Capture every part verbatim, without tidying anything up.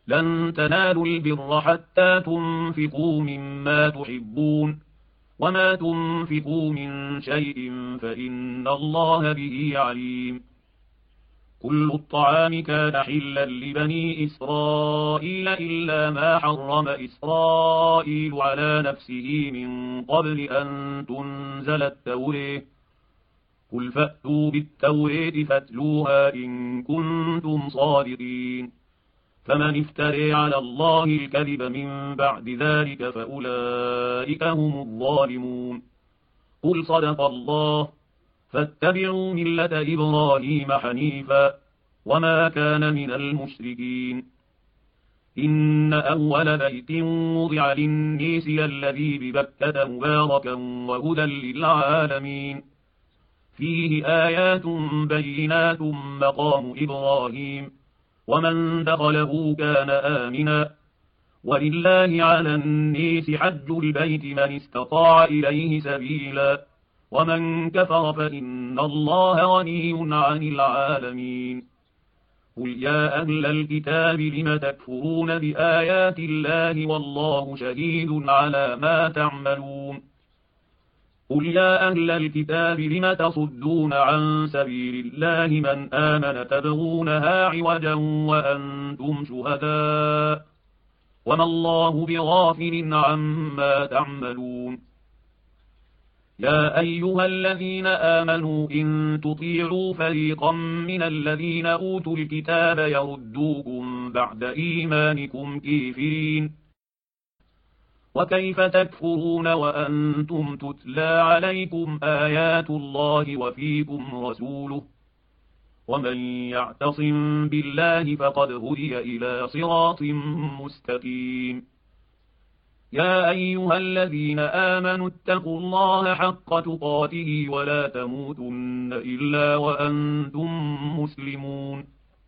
لن تنالوا البر حتى تنفقوا مما تحبون وما تنفقوا من شيء فإن الله به عليم. كل الطعام كان حلا لبني إسرائيل إلا ما حرم إسرائيل على نفسه من قبل أن تنزل التوراة. قل فأتوا بالتوراة فاتلوها إن كنتم صادقين. فمن افتري على الله الكذب من بعد ذلك فأولئك هم الظالمون. قل صدق الله فاتبعوا ملة إبراهيم حنيفا وما كان من المشركين. إن أول بيت وضع للناس الذي ببكة مباركا وهدى للعالمين فيه آيات بينات مقام إبراهيم ومن دخله كان آمنا ولله على الناس حج البيت من استطاع إليه سبيلا ومن كفر فإن الله غني عن العالمين. قل يا أهل الكتاب لم تكفرون بآيات الله والله شهيد على ما تعملون. قل يا أهل الكتاب لم تصدون عن سبيل الله من آمن تبغونها عوجا وأنتم شهداء وما الله بغافل عما تعملون. يا أيها الذين آمنوا إن تطيعوا فريقا من الذين أوتوا الكتاب يردوكم بعد إيمانكم كافرين. وكيف تكفرون وأنتم تتلى عليكم آيات الله وفيكم رسوله ومن يعتصم بالله فقد هدي إلى صراط مستقيم. يا أيها الذين آمنوا اتقوا الله حق تقاته ولا تموتن إلا وأنتم مسلمون.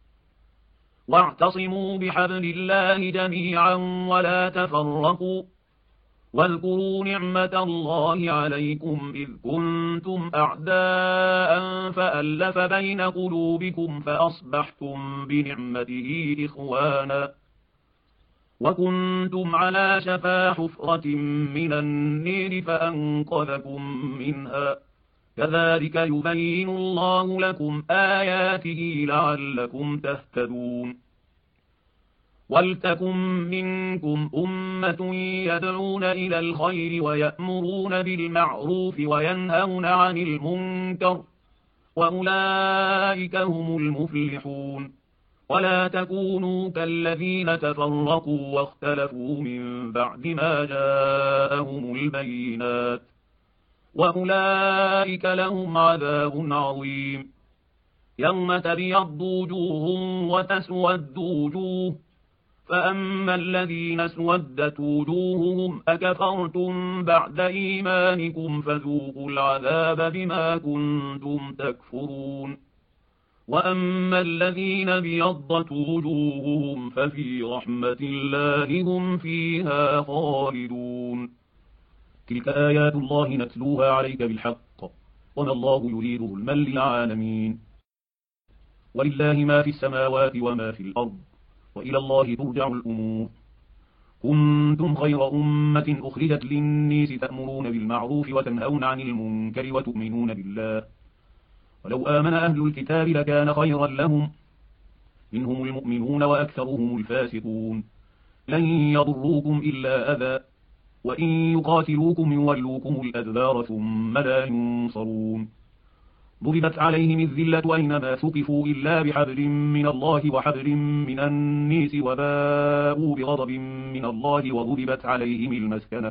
واعتصموا بحبل الله جميعا ولا تفرقوا واذكروا نعمة الله عليكم إذ كنتم أعداء فألف بين قلوبكم فأصبحتم بنعمته إخوانا وكنتم على شفا حفرة من النير فأنقذكم منها كذلك يبين الله لكم آياته لعلكم تهتدون. ولتكن منكم أمة يدعون إلى الخير ويأمرون بالمعروف وينهون عن المنكر وأولئك هم المفلحون. ولا تكونوا كالذين تفرقوا واختلفوا من بعد ما جاءهم البينات وأولئك لهم عذاب عظيم. يوم تبيض وجوه وتسود وجوه فأما الذين اسودت وجوههم أكفرتم بعد إيمانكم فذوقوا العذاب بما كنتم تكفرون. وأما الذين بيضت وجوههم ففي رحمة الله هم فيها خالدون. تلك آيات الله نتلوها عليك بالحق وما الله يريد ظلما للعالمين. ولله ما في السماوات وما في الأرض وإلى الله ترجع الأمور. كنتم خير أمة أخرجت للناس تأمرون بالمعروف وتنهون عن المنكر وتؤمنون بالله ولو آمن أهل الكتاب لكان خيرا لهم منهم المؤمنون وأكثرهم الفاسقون. لن يضروكم إلا أذى وإن يقاتلوكم يولوكم الأدبار ثم لا ينصرون. ضربت عليهم الذلة أينما ثقفوا إلا بحبل من الله وحبل من الناس وباءوا بغضب من الله وضربت عليهم المسكنة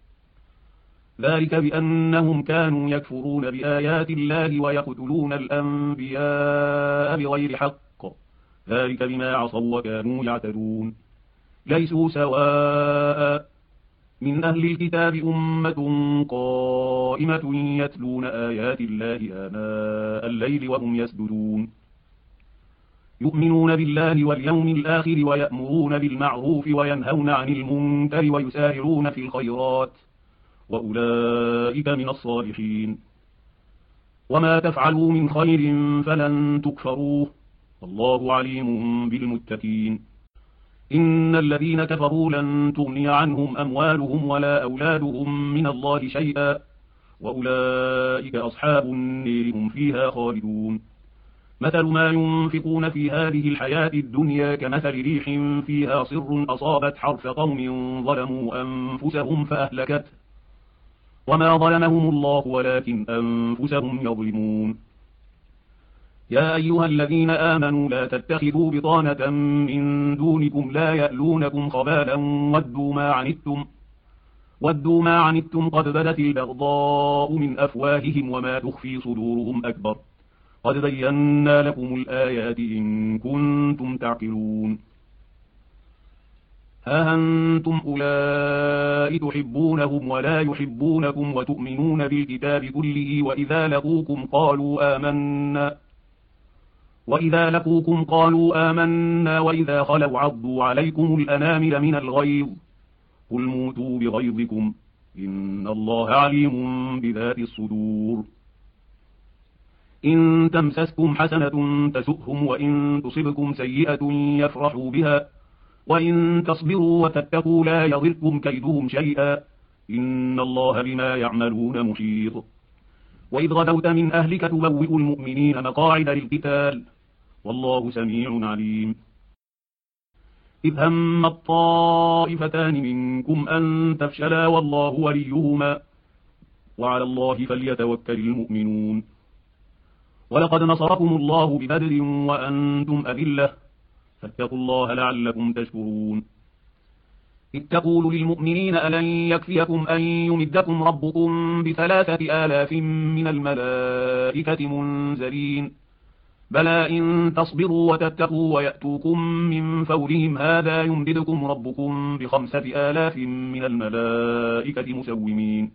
ذلك بأنهم كانوا يكفرون بآيات الله ويقتلون الأنبياء بغير حق ذلك بما عصوا وكانوا يعتدون. ليسوا سواء من أهل الكتاب أمة قائمة يتلون آيات الله آناء الليل وهم يسجدون يؤمنون بالله واليوم الآخر ويأمرون بالمعروف وينهون عن المنكر ويسارعون في الخيرات وأولئك من الصالحين. وما تفعلوا من خير فلن تكفروه والله عليم بالمتقين. إن الذين كفروا لن تغني عنهم أموالهم ولا أولادهم من الله شيئا وأولئك أصحاب النير هم فيها خالدون. مثل ما ينفقون في هذه الحياة الدنيا كمثل ريح فيها صر أصابت حرث قوم ظلموا أنفسهم فأهلكته وما ظلمهم الله ولكن أنفسهم يظلمون. يا أيها الذين آمنوا لا تتخذوا بطانة من دونكم لا يألونكم خبالا ودوا ما عنتم ودوا ما عنتم قد بدت البغضاء من أفواههم وما تخفي صدورهم أكبر قد بينا لكم الآيات إن كنتم تعقلون. ها أنتم أولئك تحبونهم ولا يحبونكم وتؤمنون بالكتاب كله وإذا لقوكم قالوا آمنا وإذا لقوكم قالوا آمنا وإذا خلوا عضوا عليكم الأنامل من الغيظ قل موتوا بغيظكم إن الله عليم بذات الصدور. إن تمسسكم حسنة تسؤهم وإن تصبكم سيئة يفرحوا بها وإن تصبروا وتتقوا لا يضركم كيدهم شيئا إن الله بما يعملون محيط. وإذ غدوت من أهلك تبوئ المؤمنين مقاعد للقتال والله سميع عليم. إذ هم الطائفتان منكم أن تفشلا والله وليهما وعلى الله فليتوكل المؤمنون. ولقد نصركم الله ببدر وأنتم أذلة فاتقوا الله لعلكم تشكرون. إذ تقول للمؤمنين ألن يكفيكم أن يمدكم ربكم بثلاثة آلاف من الملائكة منزلين بلى إن تصبروا وتتقوا ويأتوكم من فورهم هذا يمددكم ربكم بخمسة آلاف من الملائكة مسومين.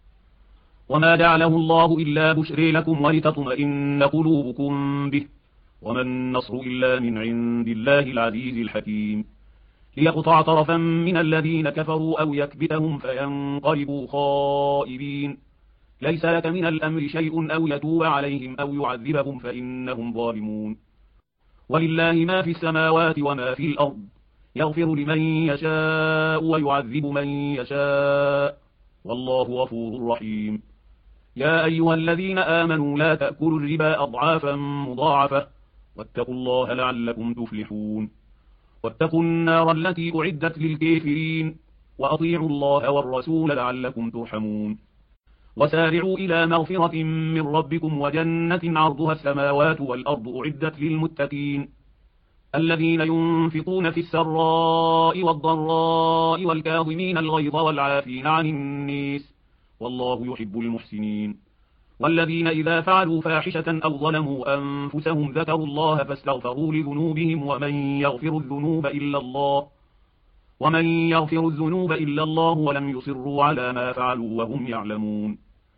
وما جعله الله إلا بشر لكم ولتطمئن قلوبكم به وما النصر إلا من عند الله العزيز الحكيم. ليقطع طرفا من الذين كفروا أو يكبتهم فينقلبوا خائبين ليس لك من الأمر شيء أو يتوب عليهم أو يعذبهم فإنهم ظالمون. ولله ما في السماوات وما في الأرض يغفر لمن يشاء ويعذب من يشاء والله غفور رحيم. يا أيها الذين آمنوا لا تأكلوا الربا أضعافا مضاعفة واتقوا الله لعلكم تفلحون. واتقوا النار التي أعدت للكافرين وأطيعوا الله والرسول لعلكم ترحمون. وسارعوا إلى مغفرة من ربكم وجنة عرضها السماوات والأرض أعدت للمتقين الذين ينفقون في السراء والضراء والكاظمين الغيظ والعافين عن الناس والله يحب المحسنين. والذين إذا فعلوا فاحشة أو ظلموا أنفسهم ذكروا الله فاستغفروا لذنوبهم ومن يغفر الذنوب إلا الله ومن يغفر الذنوب إلا الله ولم يصروا على ما فعلوا وهم يعلمون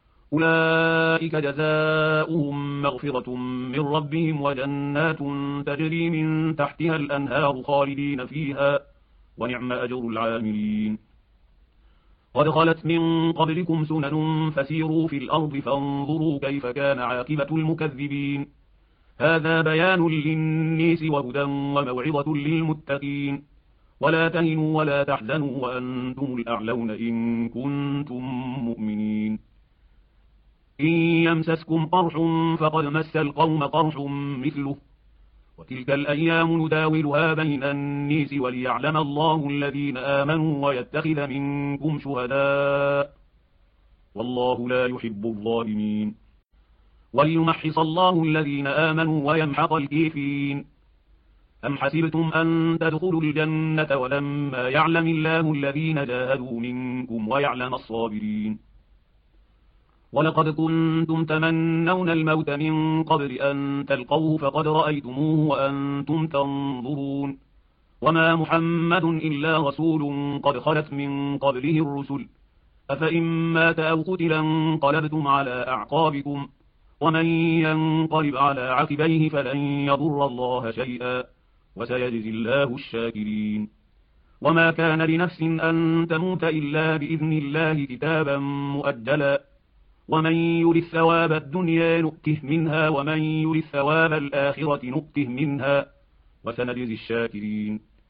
أولئك جزاؤهم مغفرة من ربهم وجنات تجري من تحتها الأنهار خالدين فيها ونعم أجر العاملين. قد خلت من قبلكم سنن فسيروا في الأرض فانظروا كيف كان عاقبة المكذبين هذا بيان للناس وهدى وموعظة للمتقين. ولا تهنوا ولا تحزنوا وأنتم الأعلون إن كنتم مؤمنين. إن يمسسكم قرح فقد مس القوم قرح مثله وتلك الأيام نداولها بين الناس وليعلم الله الذين آمنوا ويتخذ منكم شهداء والله لا يحب الظالمين. وليمحص الله الذين آمنوا ويمحق الكافرين. أم حسبتم أن تدخلوا الجنة ولما يعلم الله الذين جاهدوا منكم ويعلم الصابرين. ولقد كنتم تمنون الموت من قبل أن تلقوه فقد رأيتموه وأنتم تنظرون وما محمد إلا رسول قد خلت من قبله الرسل أفإن مات أو قتل انقلبتم على أعقابكم ومن ينقلب على عقبيه فلن يضر الله شيئا وسيجزي الله الشاكرين. وما كان لنفس أن تموت إلا بإذن الله كتابا مؤجلا ومن يرد ثواب الدنيا نؤته منها ومن يرد ثواب الآخرة نؤته منها وسنجزي الشاكرين.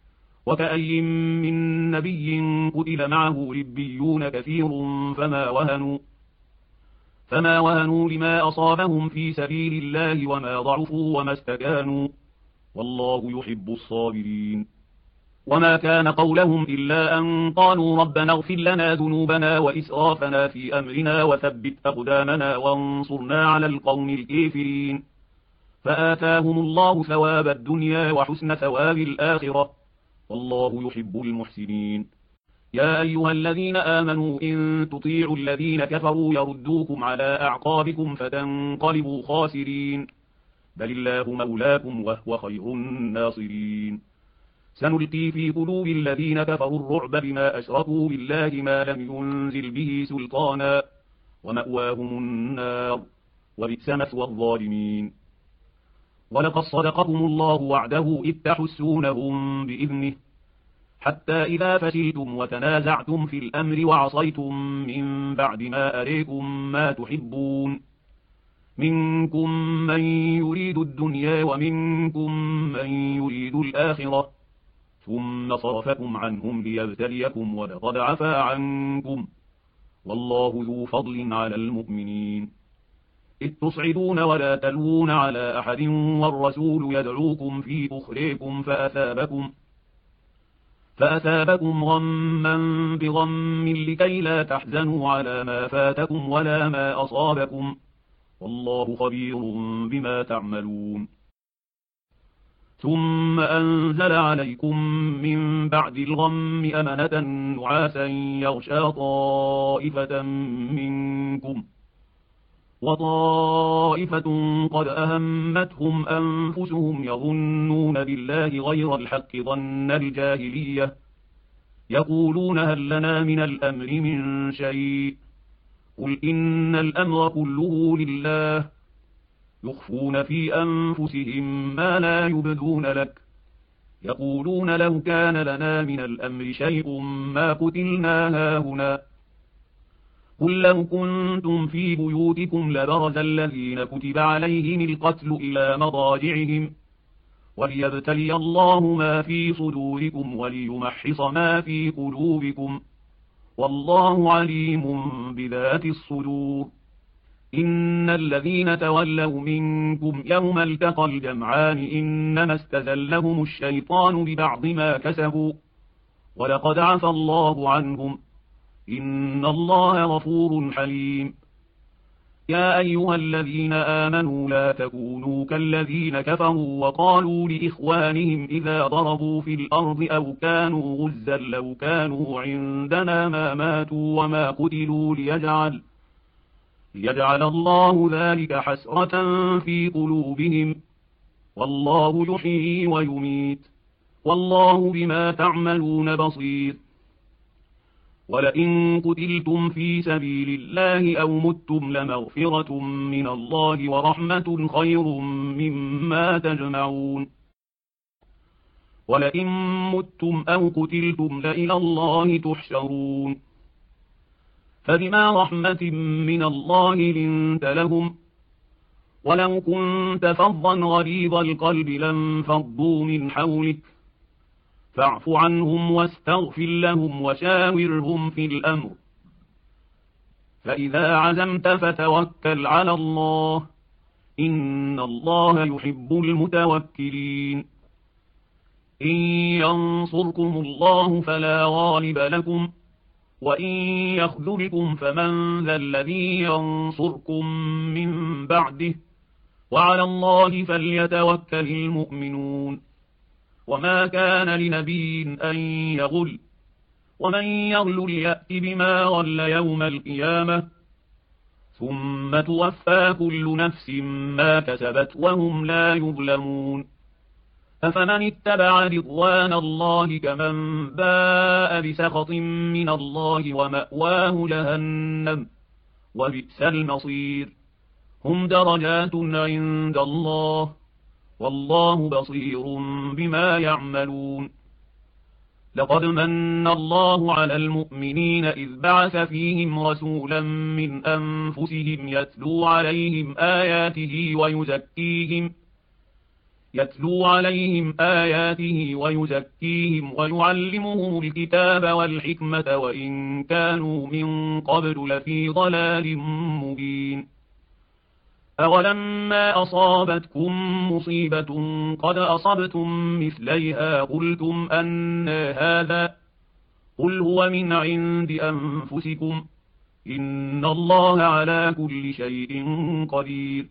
وكأي من نبي قتل معه ربيون كثير فما وهنوا فما وهنوا لما أصابهم في سبيل الله وما ضعفوا وما استكانوا والله يحب الصابرين. وما كان قولهم إلا أن قالوا ربنا اغفر لنا ذنوبنا وإسرافنا في أمرنا وثبت أقدامنا وانصرنا على القوم الكافرين فآتاهم الله ثواب الدنيا وحسن ثواب الآخرة والله يحب المحسنين. يا أيها الذين آمنوا إن تطيعوا الذين كفروا يردوكم على أعقابكم فتنقلبوا خاسرين بل الله مولاكم وهو خير الناصرين. سنلقي في قلوب الذين كفروا الرعب بما أشركوا بالله ما لم ينزل به سلطانا ومأواهم النار وبئس مثوى الظالمين. ولقد صدقكم الله وعده إذ تحسونهم بإذنه حتى إذا فشلتم وتنازعتم في الأمر وعصيتم من بعد ما أريكم ما تحبون منكم من يريد الدنيا ومنكم من يريد الآخرة ثم صرفكم عنهم ليبتليكم ولقد عفا عنكم والله ذو فضل على المؤمنين. إذ تصعدون ولا تلوون على أحد والرسول يدعوكم في أخريكم فأثابكم فأثابكم غما بغم لكي لا تحزنوا على ما فاتكم ولا ما أصابكم والله خبير بما تعملون. ثم أنزل عليكم من بعد الغم أمنة نعاسا يغشى طائفة منكم وطائفة قد أهمتهم أنفسهم يظنون بالله غير الحق ظن الجاهلية يقولون هل لنا من الأمر من شيء قل إن الأمر كله لله يخفون في أنفسهم ما لا يبدون لك يقولون لو كان لنا من الأمر شيء ما قتلنا هاهنا قل لو كنتم في بيوتكم لبرز الذين كتب عليهم القتل إلى مضاجعهم وليبتلي الله ما في صدوركم وليمحص ما في قلوبكم والله عليم بذات الصدور. إن الذين تولوا منكم يوم التقى الجمعان إنما استزلهم الشيطان ببعض ما كسبوا ولقد عفى الله عنهم إن الله غفور حليم. يا أيها الذين آمنوا لا تكونوا كالذين كفروا وقالوا لإخوانهم إذا ضربوا في الأرض أو كانوا غزا لو كانوا عندنا ما ماتوا وما قتلوا ليجعل ليجعل الله ذلك حسرة في قلوبهم والله يحيي ويميت والله بما تعملون بصير. ولئن قتلتم في سبيل الله أو متم لمغفرة من الله ورحمة خير مما تجمعون. ولئن متم أو قتلتم لإلى الله تحشرون. فبما رحمة من الله لنت لهم ولو كنت فظا غليظ القلب لانفضوا من حولك فاعف عنهم واستغفر لهم وشاورهم في الأمر فإذا عزمت فتوكل على الله إن الله يحب المتوكلين. إن ينصركم الله فلا غالب لكم وإن يخذلكم فمن ذا الذي ينصركم من بعده وعلى الله فليتوكل المؤمنون. وما كان لنبي أن يغل ومن يغل يأت بما غل يوم القيامة ثم توفى كل نفس ما كسبت وهم لا يظلمون. أفمن اتبع رضوان الله كمن باء بسخط من الله ومأواه جهنم وبئس المصير. هم درجات عند الله والله بصير بما يعملون. لقد من الله على المؤمنين إذ بعث فيهم رسولا من أنفسهم يتلو عليهم آياته ويزكيهم يتلو عليهم آياته ويزكيهم ويعلمهم الكتاب والحكمة وإن كانوا من قبل لفي ضلال مبين. أولما أصابتكم مصيبة قد أصبتم مثليها قلتم أنى هذا قل هو من عند أنفسكم إن الله على كل شيء قدير.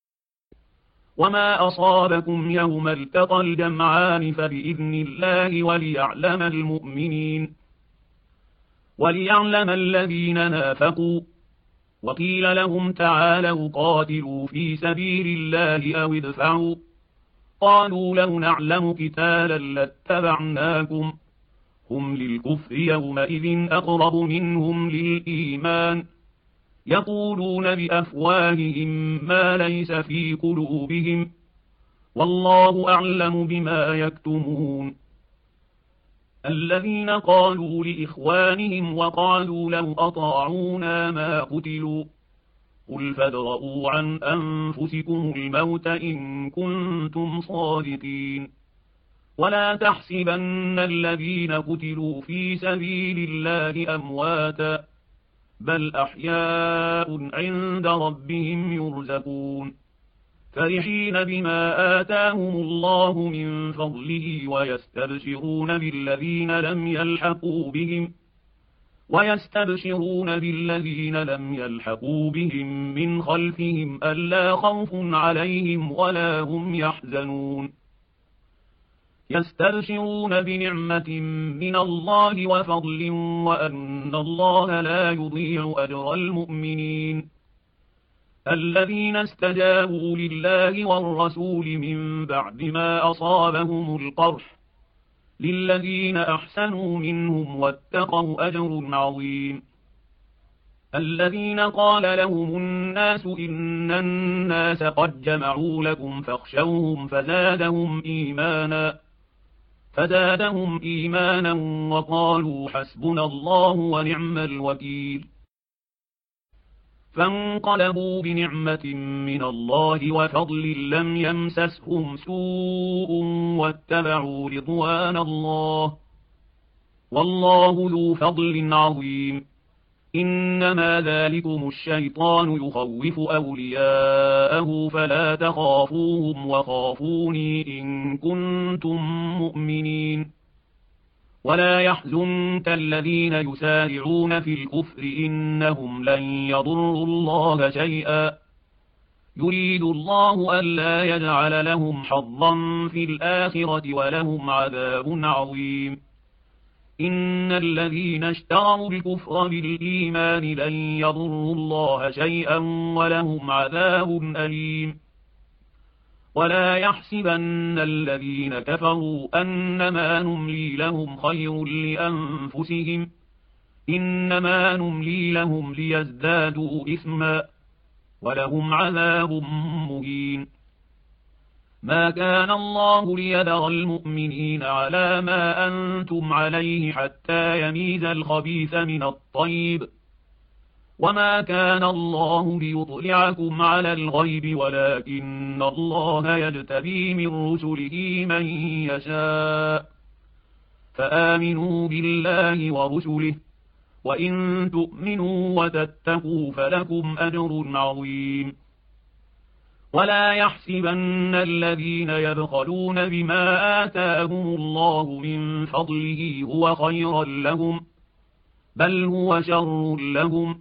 وما أصابكم يوم التقى الجمعان فبإذن الله وليعلم المؤمنين وليعلم الذين نافقوا. وقيل لهم تعالوا قاتلوا في سبيل الله أو ادفعوا قالوا لو نعلم قتالا لاتبعناكم هم للكفر يومئذ أقرب منهم للإيمان يقولون بأفواههم ما ليس في قلوبهم والله أعلم بما يكتمون. الذين قالوا لإخوانهم وقالوا لو أطاعونا ما قتلوا قل فادرءوا عن أنفسكم الموت إن كنتم صادقين ولا تحسبن الذين قتلوا في سبيل الله أمواتا بل أحياء عند ربهم يرزقون فرحين بما آتاهم الله من فضله ويستبشرون بالذين لم يلحقوا بهم ويستبشرون بالذين لم يلحقوا بهم من خلفهم ألا خوف عليهم ولا هم يحزنون يستبشرون بنعمة من الله وفضل وأن الله لا يضيع أجر المؤمنين الذين استجابوا لله والرسول من بعد ما أصابهم القرح للذين أحسنوا منهم واتقوا أجر عظيم. الذين قال لهم الناس إن الناس قد جمعوا لكم فاخشوهم فزادهم إيمانا فزادهم إيمانا وقالوا حسبنا الله ونعم الوكيل. فانقلبوا بنعمة من الله وفضل لم يمسسهم سوء واتبعوا رضوان الله والله ذو فضل عظيم. إنما ذلكم الشيطان يخوف أولياءه فلا تخافوهم وخافوني إن كنتم مؤمنين. ولا يحزنك الذين يسارعون في الكفر إنهم لن يضروا الله شيئا يريد الله ألا يجعل لهم حظا في الآخرة ولهم عذاب عظيم. إن الذين اشتروا الكفر بالإيمان لن يضروا الله شيئا ولهم عذاب أليم. ولا يحسبن الذين كفروا أنما نملي لهم خير لأنفسهم إنما نملي لهم ليزدادوا إثما ولهم عذاب مهين. ما كان الله ليذر المؤمنين على ما أنتم عليه حتى يميز الخبيث من الطيب وما كان الله ليطلعكم على الغيب ولكن الله يجتبي من رسله من يشاء فآمنوا بالله ورسله وإن تؤمنوا وتتقوا فلكم أجر عظيم. ولا يحسبن الذين يبخلون بما آتاهم الله من فضله هو خيرا لهم بل هو شر لهم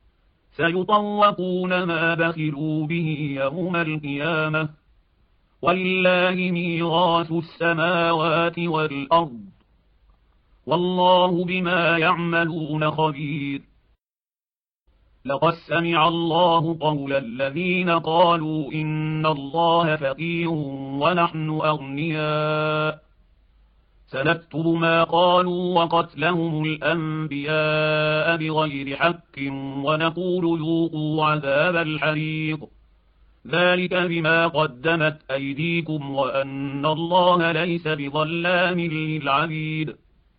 سيطوقون ما بخلوا به يوم القيامة ولله ميراث السماوات والأرض والله بما يعملون خبير. لقد سمع الله قول الذين قالوا إن الله فقير ونحن أغنياء سنكتب ما قالوا وقتلهم الأنبياء بغير حق ونقول ذوقوا عذاب الحريق ذلك بما قدمت أيديكم وأن الله ليس بظلام للعبيد.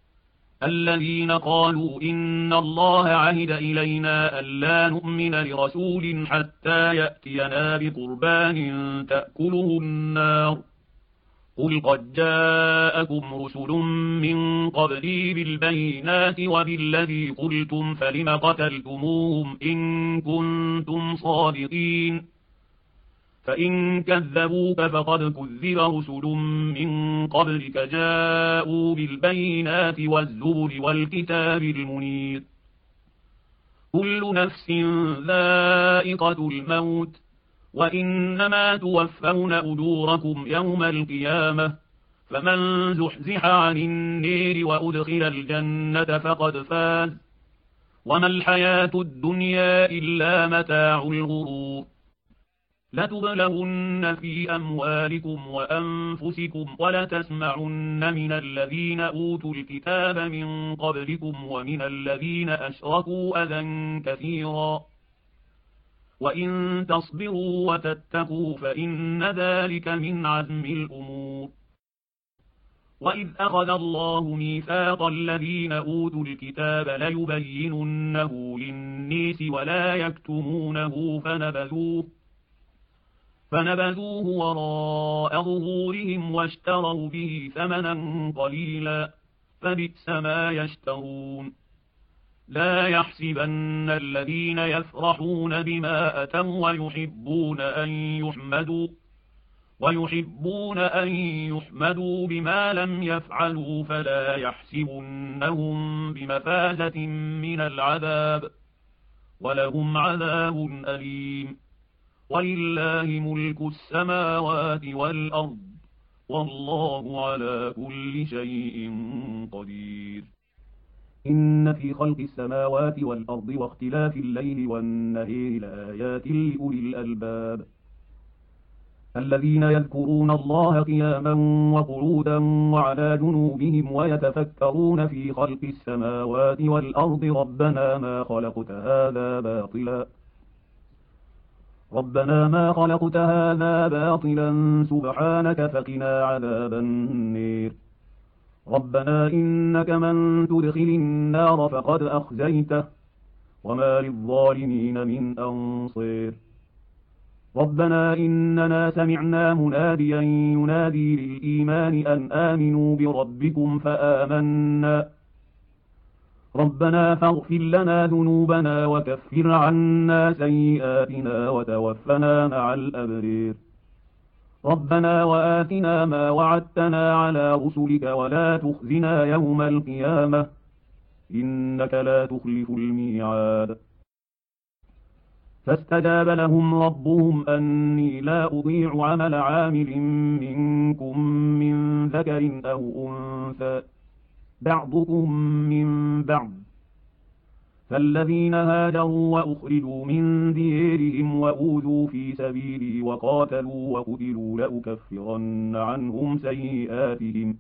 الذين قالوا إن الله عهد إلينا ألا نؤمن لرسول حتى يأتينا بقربان تأكله النار قل قد جاءكم رسل من قبلي بالبينات وبالذي قلتم فلم قتلتموهم إن كنتم صادقين فإن كذبوك فقد كذب رسل من قبلك جاءوا بالبينات والزبر والكتاب المنير كل نفس ذائقة الموت وإنما توفون أجوركم يوم القيامة فمن زحزح عن النير وأدخل الجنة فقد فاز وما الحياة الدنيا إلا متاع الغرور لتبلغن في أموالكم وأنفسكم ولتسمعن من الذين أوتوا الكتاب من قبلكم ومن الذين أشركوا أذى كثيرا وإن تصبروا وتتقوا فإن ذلك من عزم الأمور وإذ أخذ الله ميثاق الذين أوتوا الكتاب ليبيننه للناس ولا يكتمونه فنبذوه فنبذوه وراء ظهورهم واشتروا به ثمنا قليلا فبئس ما يشترون لا يحسبن الذين يفرحون بما أتوا ويحبون أن يحمدوا ويحبون أن يحمدوا بما لم يفعلوا فلا يحسبنهم بمفازة من العذاب ولهم عذاب أليم ولله ملك السماوات والأرض والله على كل شيء قدير إن في خلق السماوات والأرض واختلاف الليل والنهار لآيات لأولي الألباب الذين يذكرون الله قياما وقعودا وعلى جنوبهم ويتفكرون في خلق السماوات والأرض ربنا ما خلقت هذا باطلا ربنا ما خلقت هذا باطلا سبحانك فقنا عذاب النير ربنا إنك من تدخل النار فقد أخزيته وما للظالمين من أنصير ربنا إننا سمعنا مناديا ينادي للإيمان أن آمنوا بربكم فآمنا ربنا فاغفر لنا ذنوبنا وكفر عنا سيئاتنا وتوفنا مع الأبرير ربنا وآتنا ما وعدتنا على رسلك ولا تخزنا يوم القيامة إنك لا تخلف الميعاد فاستجاب لهم ربهم أني لا أضيع عمل عامل منكم من ذكر أو أنثى بعضكم من بعض فالذين هاجروا وأخرجوا من ديرهم وأوذوا في سبيلي وقاتلوا وقتلوا لأكفرن عنهم سيئاتهم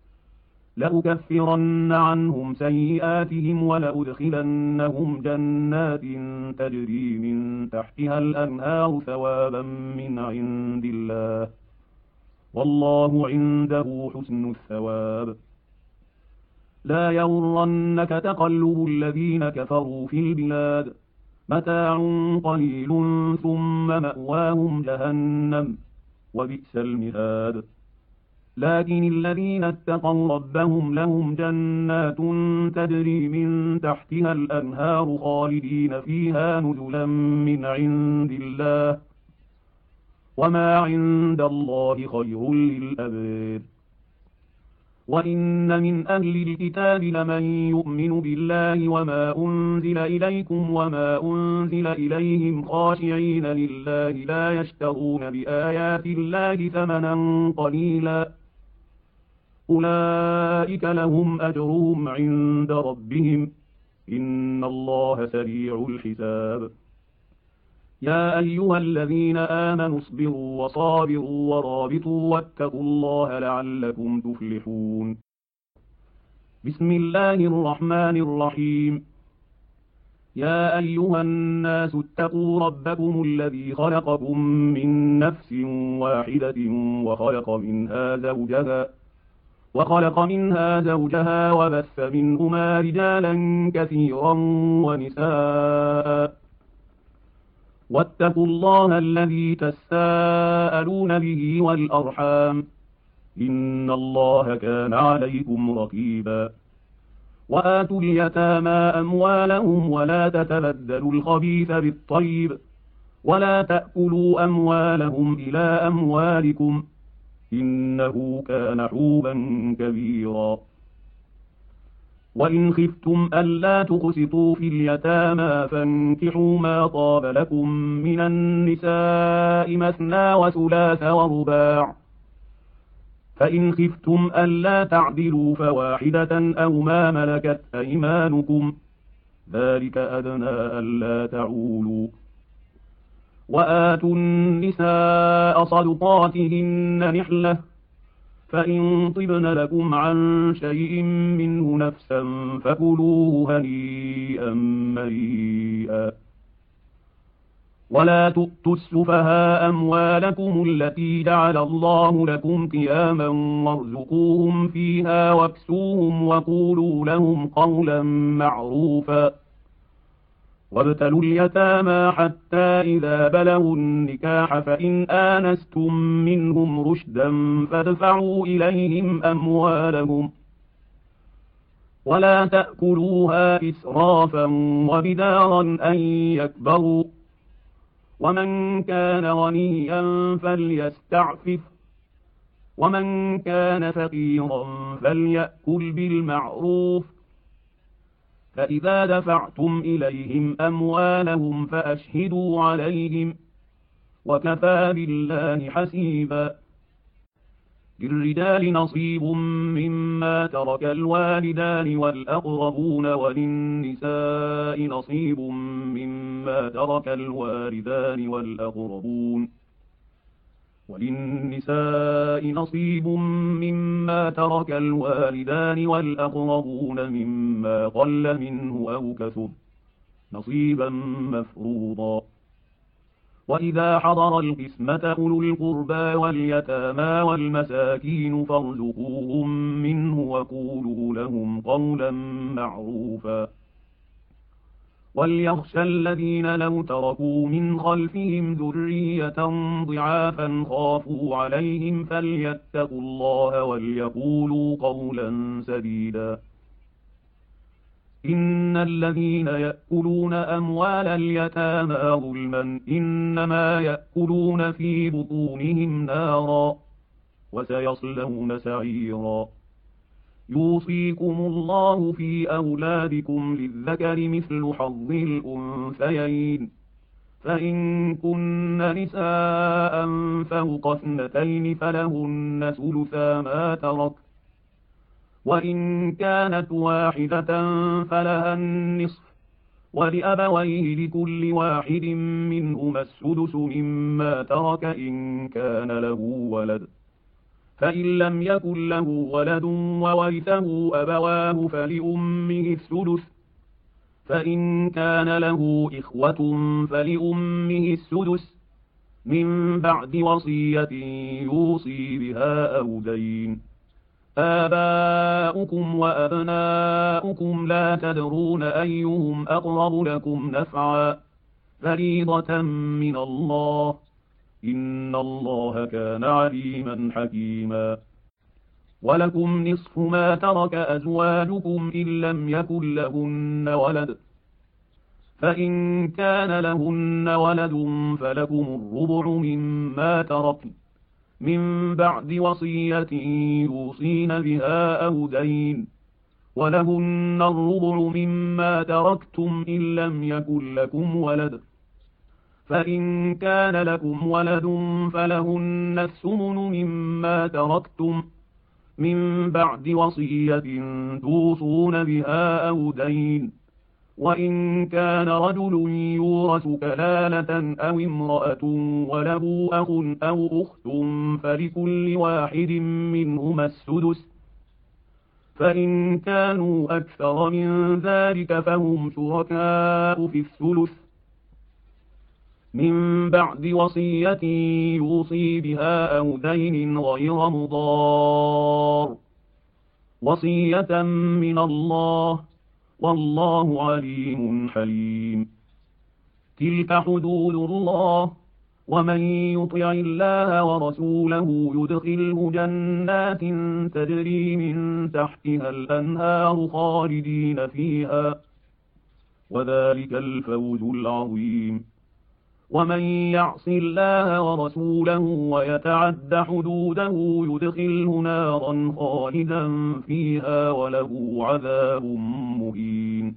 لأكفرن عنهم سيئاتهم ولأدخلنهم جنات تجري من تحتها الأنهار ثوابا من عند الله والله عنده حسن الثواب لا يغرنك تقلب الذين كفروا في البلاد متاع قليل ثم مأواهم جهنم وبئس المهاد لكن الذين اتقوا ربهم لهم جنات تجري من تحتها الأنهار خالدين فيها نزلا من عند الله وما عند الله خير للأبرار وإن من أهل الكتاب لمن يؤمن بالله وما أنزل إليكم وما أنزل إليهم خاشعين لله لا يشترون بآيات الله ثمنا قليلا أولئك لهم أجرهم عند ربهم إن الله سريع الحساب يا أيها الذين آمنوا اصبروا وصابروا ورابطوا واتقوا الله لعلكم تفلحون بسم الله الرحمن الرحيم يا أيها الناس اتقوا ربكم الذي خلقكم من نفس واحدة وخلق منها زوجها وخلق منها زوجها وبث منهما رجالا كثيرا ونساء واتقوا الله الذي تساءلون به والأرحام إن الله كان عليكم رقيبا وآتوا اليتامى أموالهم ولا تتبدلوا الخبيث بالطيب ولا تأكلوا أموالهم إلى أموالكم إنه كان حوبا كبيرا وإن خفتم ألا تقسطوا في اليتامى فانكحوا ما طاب لكم من النساء مثنى وثلاث ورباع فإن خفتم ألا تعدلوا فواحدة أو ما ملكت أيمانكم ذلك أدنى ألا تعولوا وآتوا النساء صدقاتهن نحلة فإن طبن لكم عن شيء منه نفسا فكلوه هنيئا مريئا ولا تؤتوا السفهاء أموالكم التي جعل الله لكم قياما وارزقوهم فيها واكسوهم وقولوا لهم قولا معروفا وابتلوا اليتامى حتى إذا بلغوا النكاح فإن آنستم منهم رشدا فادفعوا إليهم أموالهم ولا تأكلوها إسرافا وبدارا أن يكبروا ومن كان غنيا فليستعفف ومن كان فقيرا فليأكل بالمعروف فإذا دفعتم إليهم أموالهم فأشهدوا عليهم وكفى بالله حسيبا للرجال نصيب مما ترك الوالدان والأقربون وللنساء نصيب مما ترك الوالدان والأقربون وللنساء نصيب مما ترك الوالدان والأقربون مما قل منه أو كثر نصيبا مفروضا وإذا حضر القسمة أولو القربى واليتامى والمساكين فارزقوهم منه وقولوا لهم قولا معروفا وليخشى الذين لو تركوا من خلفهم ذرية ضعافا خافوا عليهم فليتقوا الله وليقولوا قولا سديدا إن الذين يأكلون أموال اليتامى ظلما إنما يأكلون في بطونهم نارا وسيصلون سعيرا يوصيكم الله في أولادكم للذكر مثل حظ الأنثيين فإن كن نساء فوق اثنتين فلهن ثلثا ما ترك وإن كانت واحدة فلها النصف ولأبويه لكل واحد منهما السدس مما ترك إن كان له ولد فإن لم يكن له ولد وورثه أبواه فلأمه السدس فإن كان له إخوة فلأمه السدس من بعد وصية يوصي بها أو دين آباؤكم وأبناؤكم لا تدرون أيهم أقرب لكم نفعا فريضة من الله إن الله كان عليما حكيما ولكم نصف ما ترك أزواجكم إن لم يكن لهن ولد فإن كان لهن ولد فلكم الربع مما تركن من بعد وصية يوصين بها أو دين ولهن الربع مما تركتم إن لم يكن لكم ولد فإن كان لكم ولد فلهن الثمن مما تركتم من بعد وصية توصون بها أو دين وإن كان رجل يورث كلالة أو امرأة وله أخ أو أخت فلكل واحد منهما السدس فإن كانوا أكثر من ذلك فهم شركاء في الثلث من بعد وصية يوصي بها أو دين غير مضار وصية من الله والله عليم حليم تلك حدود الله ومن يطع الله ورسوله يدخله جنات تجري من تحتها الأنهار خالدين فيها، وذلك الفوز العظيم. ومن يعص الله ورسوله ويتعد حدوده يدخله نارا خالدا فيها وله عذاب مهين.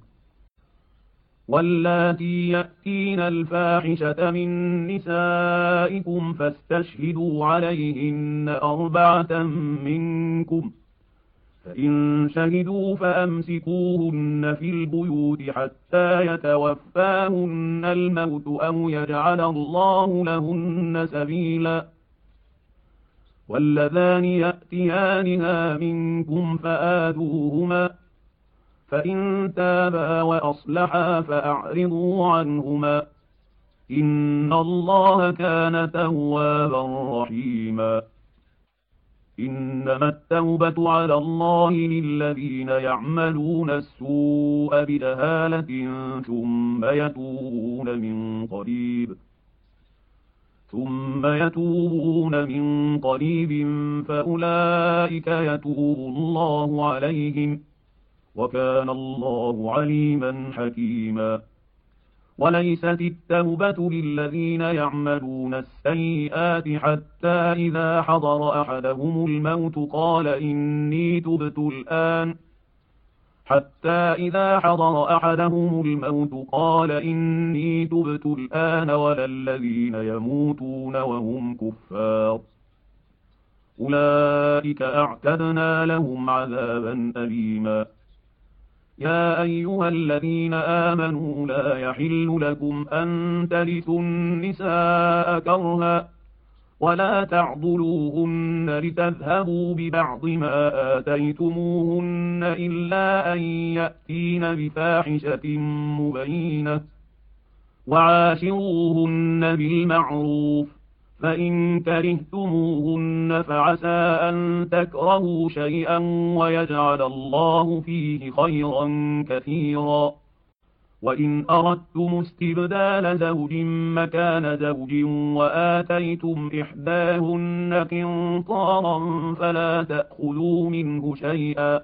واللاتي يأتين الفاحشة من نسائكم فاستشهدوا عليهن أربعة منكم، فإن شهدوا فأمسكوهن في البيوت حتى يتوفاهن الموت أو يجعل الله لهن سبيلا. واللذان يأتيانها منكم فآذوهما، فإن تابا وأصلحا فأعرضوا عنهما، إن الله كان توابا رحيما. إنما التوبة على الله للذين يعملون السوء بجهالة ثم يتوبون من قريب ثم يتوبون من قريب فأولئك يتوب الله عليهم، وكان الله عليما حكيما. وليست التوبة للذين يعملون السيئات حتى إذا حضر أحدهم الموت قال إني تبت الآن حتى إذا حضر أحدهم الموت قال إني تبت الآن ولا الذين يموتون وهم كفار، أولئك أعتدنا لهم عذابا أليما. يا أيها الذين آمنوا لا يحل لكم أن ترثوا النساء كرها ولا تعضلوهن لتذهبوا ببعض ما آتيتموهن إلا أن يأتين بفاحشة مبينة، وعاشروهن بالمعروف، فإن كرهتموهن فعسى أن تكرهوا شيئا ويجعل الله فيه خيرا كثيرا. وإن أردتم استبدال زوج مكان زوج وآتيتم إحداهن قنطارا فلا تأخذوا منه شيئا،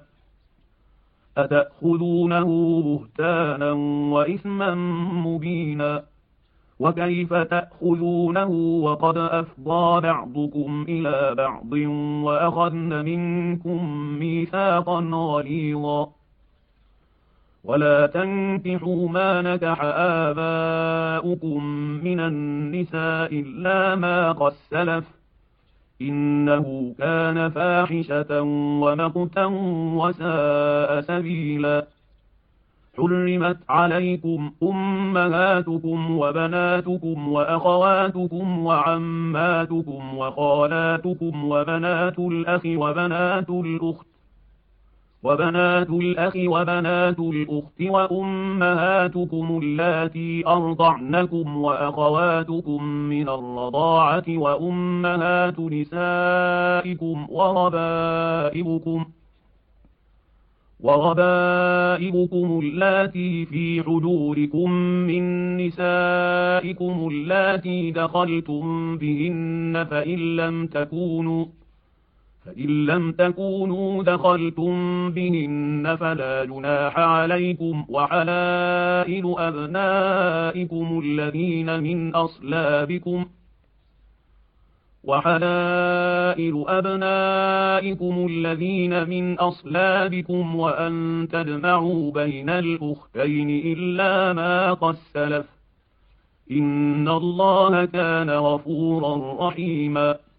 أتأخذونه بهتانا وإثما مبينا، وكيف تأخذونه وقد أفضى بعضكم إلى بعض وأخذن منكم ميثاقا غليظا. ولا تنكحوا ما نكح آباؤكم من النساء إلا ما قد سلف، إنه كان فاحشة ومقتا وساء سبيلا. حرمت عليكم أمهاتكم وبناتكم وأخواتكم وعماتكم وخالاتكم وبنات الأخ وبنات الأخت وبنات الأخ وبنات الأخت وأمهاتكم اللاتي أرضعنكم وأخواتكم من الرضاعة وأمهات نسائكم وربائبكم وربائبكم اللاتي في حجوركم من نسائكم اللاتي دخلتم بهن فإن لم تكونوا فإن لم تكونوا دخلتم بهن فلا جناح عليكم، وحلائل أبنائكم الذين من أصلابكم وحلائل أبنائكم الذين من أصلابكم وأن تجمعوا بين الأختين إلا ما قد سلف، إن الله كان غفورا رحيما.